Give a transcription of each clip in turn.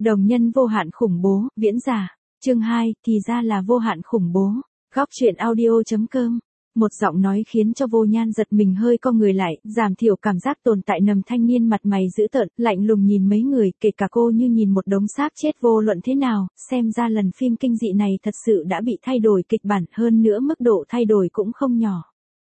Đồng nhân vô hạn khủng bố, viễn giả. Chương 2, thì ra là vô hạn khủng bố. Góc truyện audio.com. Một giọng nói khiến cho Vô Nhan giật mình hơi co người lại, giảm thiểu cảm giác tồn tại nằm thanh niên mặt mày dữ tợn, lạnh lùng nhìn mấy người, kể cả cô như nhìn một đống xác chết vô luận thế nào, xem ra lần phim kinh dị này thật sự đã bị thay đổi kịch bản, hơn nữa mức độ thay đổi cũng không nhỏ.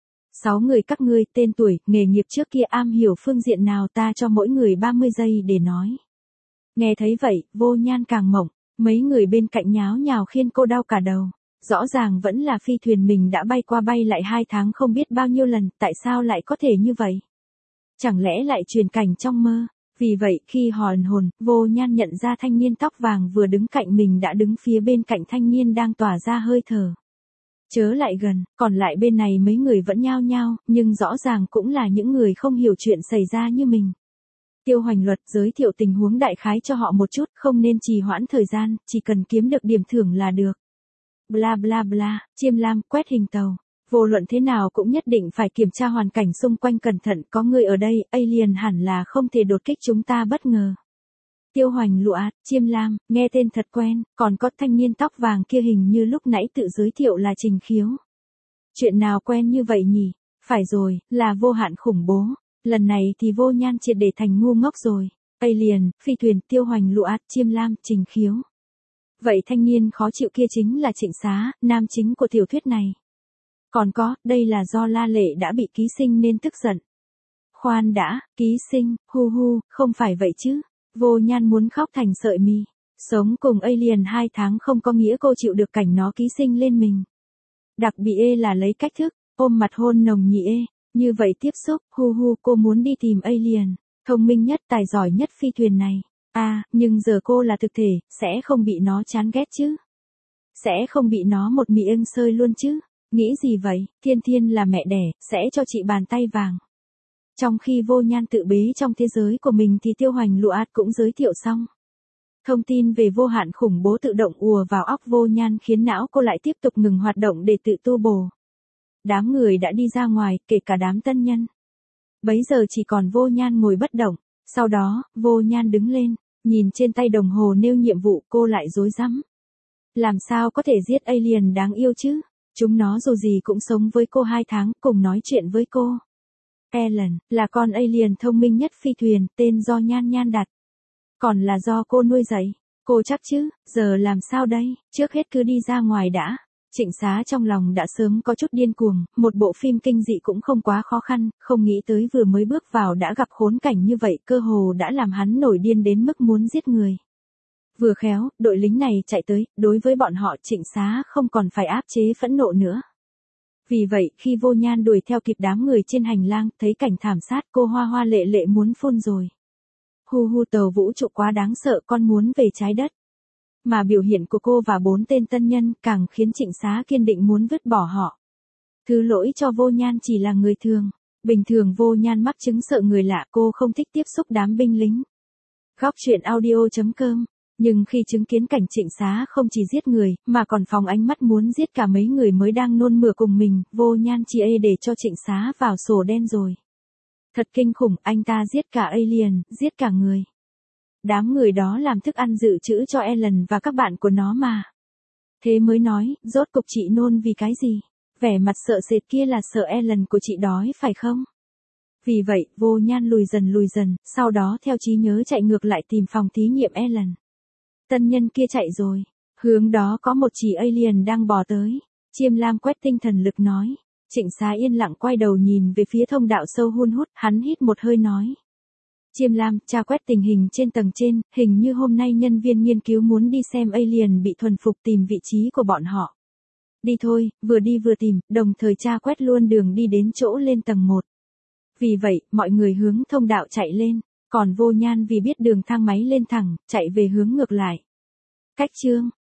6 người các ngươi, tên tuổi, nghề nghiệp trước kia am hiểu phương diện nào ta cho mỗi người 30 giây để nói. Nghe thấy vậy, Vô Nhan càng mộng, mấy người bên cạnh nháo nhào khiến cô đau cả đầu. Rõ ràng vẫn là phi thuyền mình đã bay qua bay lại 2 tháng không biết bao nhiêu lần, tại sao lại có thể như vậy? Chẳng lẽ lại truyền cảnh trong mơ? Vì vậy, khi hòn hồn, Vô Nhan nhận ra thanh niên tóc vàng vừa đứng cạnh mình đã đứng phía bên cạnh thanh niên đang tỏa ra hơi thở. Chớ lại gần, còn lại bên này mấy người vẫn nhao nhao, nhưng rõ ràng cũng là những người không hiểu chuyện xảy ra như mình. Tiêu Hoành Luật giới thiệu tình huống đại khái cho họ một chút, không nên trì hoãn thời gian, chỉ cần kiếm được điểm thưởng là được. Bla bla bla, Chiêm Lam quét hình tàu. Vô luận thế nào cũng nhất định phải kiểm tra hoàn cảnh xung quanh cẩn thận, có người ở đây, alien hẳn là không thể đột kích chúng ta bất ngờ. Tiêu Hoành Lụa, Chiêm Lam, nghe tên thật quen, còn có thanh niên tóc vàng kia hình như lúc nãy tự giới thiệu là Trình Khiếu. Chuyện nào quen như vậy nhỉ? Phải rồi, là vô hạn khủng bố. Lần này thì Vô Nhan triệt để thành ngu ngốc rồi. Alien, phi thuyền, Tiêu Hoành Lụa, Chiêm Lam, Trình Khiếu. Vậy thanh niên khó chịu kia chính là Trịnh Xá, nam chính của tiểu thuyết này. Còn có, đây là do La Lệ đã bị ký sinh nên tức giận. Khoan đã, ký sinh, hu hu, không phải vậy chứ. Vô Nhan muốn khóc thành sợi mi. Sống cùng alien 2 tháng không có nghĩa cô chịu được cảnh nó ký sinh lên mình. Đặc bị ê là lấy cách thức, ôm mặt hôn nồng nhị ê. Như vậy tiếp xúc, hu hu, cô muốn đi tìm alien, thông minh nhất, tài giỏi nhất phi thuyền này. Nhưng giờ cô là thực thể, sẽ không bị nó chán ghét chứ? Sẽ không bị nó một mị ưng sơi luôn chứ? Nghĩ gì vậy? Thiên Thiên là mẹ đẻ, sẽ cho chị bàn tay vàng. Trong khi Vô Nhan tự bế trong thế giới của mình thì Tiêu Hoành Lụa cũng giới thiệu xong. Thông tin về vô hạn khủng bố tự động ùa vào óc Vô Nhan khiến não cô lại tiếp tục ngừng hoạt động để tự tu bổ. Đám người đã đi ra ngoài, kể cả đám tân nhân. Bấy giờ chỉ còn Vô Nhan ngồi bất động. Sau đó, Vô Nhan đứng lên, nhìn trên tay đồng hồ nêu nhiệm vụ, cô lại rối rắm. Làm sao có thể giết alien đáng yêu chứ? Chúng nó dù gì cũng sống với cô 2 tháng, cùng nói chuyện với cô. Ellen, là con alien thông minh nhất phi thuyền, tên do Nhan Nhan đặt. Còn là do cô nuôi dạy. Cô chắc chứ, giờ làm sao đây? Trước hết cứ đi ra ngoài đã. Trịnh Xá trong lòng đã sớm có chút điên cuồng, một bộ phim kinh dị cũng không quá khó khăn, không nghĩ tới vừa mới bước vào đã gặp khốn cảnh như vậy, cơ hồ đã làm hắn nổi điên đến mức muốn giết người. Vừa khéo, đội lính này chạy tới, đối với bọn họ Trịnh Xá không còn phải áp chế phẫn nộ nữa. Vì vậy, khi Vô Nhan đuổi theo kịp đám người trên hành lang, thấy cảnh thảm sát, cô hoa hoa lệ lệ muốn phun rồi. Hu hu, tàu vũ trụ quá đáng sợ, con muốn về trái đất. Mà biểu hiện của cô và 4 tên tân nhân càng khiến Trịnh Xá kiên định muốn vứt bỏ họ. Thứ lỗi cho Vô Nhan chỉ là người thường. Bình thường Vô Nhan mắc chứng sợ người lạ, cô không thích tiếp xúc đám binh lính. Góc truyện audio.com. Nhưng khi chứng kiến cảnh Trịnh Xá không chỉ giết người, mà còn phóng ánh mắt muốn giết cả mấy người mới đang nôn mửa cùng mình, Vô Nhan chỉ để cho Trịnh Xá vào sổ đen rồi. Thật kinh khủng, anh ta giết cả alien, giết cả người. Đám người đó làm thức ăn dự trữ cho Ellen và các bạn của nó mà. Thế mới nói, rốt cục chị nôn vì cái gì? Vẻ mặt sợ sệt kia là sợ Ellen của chị đói phải không? Vì vậy, Vô Nhan lùi dần, sau đó theo trí nhớ chạy ngược lại tìm phòng thí nghiệm Ellen. Tân nhân kia chạy rồi. Hướng đó có một chỉ alien đang bò tới. Chiêm Lam quét tinh thần lực nói. Trịnh Xá yên lặng quay đầu nhìn về phía thông đạo sâu hun hút, hắn hít một hơi nói. Chiêm Lam, tra quét tình hình trên tầng trên, hình như hôm nay nhân viên nghiên cứu muốn đi xem alien bị thuần phục tìm vị trí của bọn họ. Đi thôi, vừa đi vừa tìm, đồng thời tra quét luôn đường đi đến chỗ lên tầng 1. Vì vậy, mọi người hướng thông đạo chạy lên, còn Vô Nhan vì biết đường thang máy lên thẳng, chạy về hướng ngược lại. Cách chương.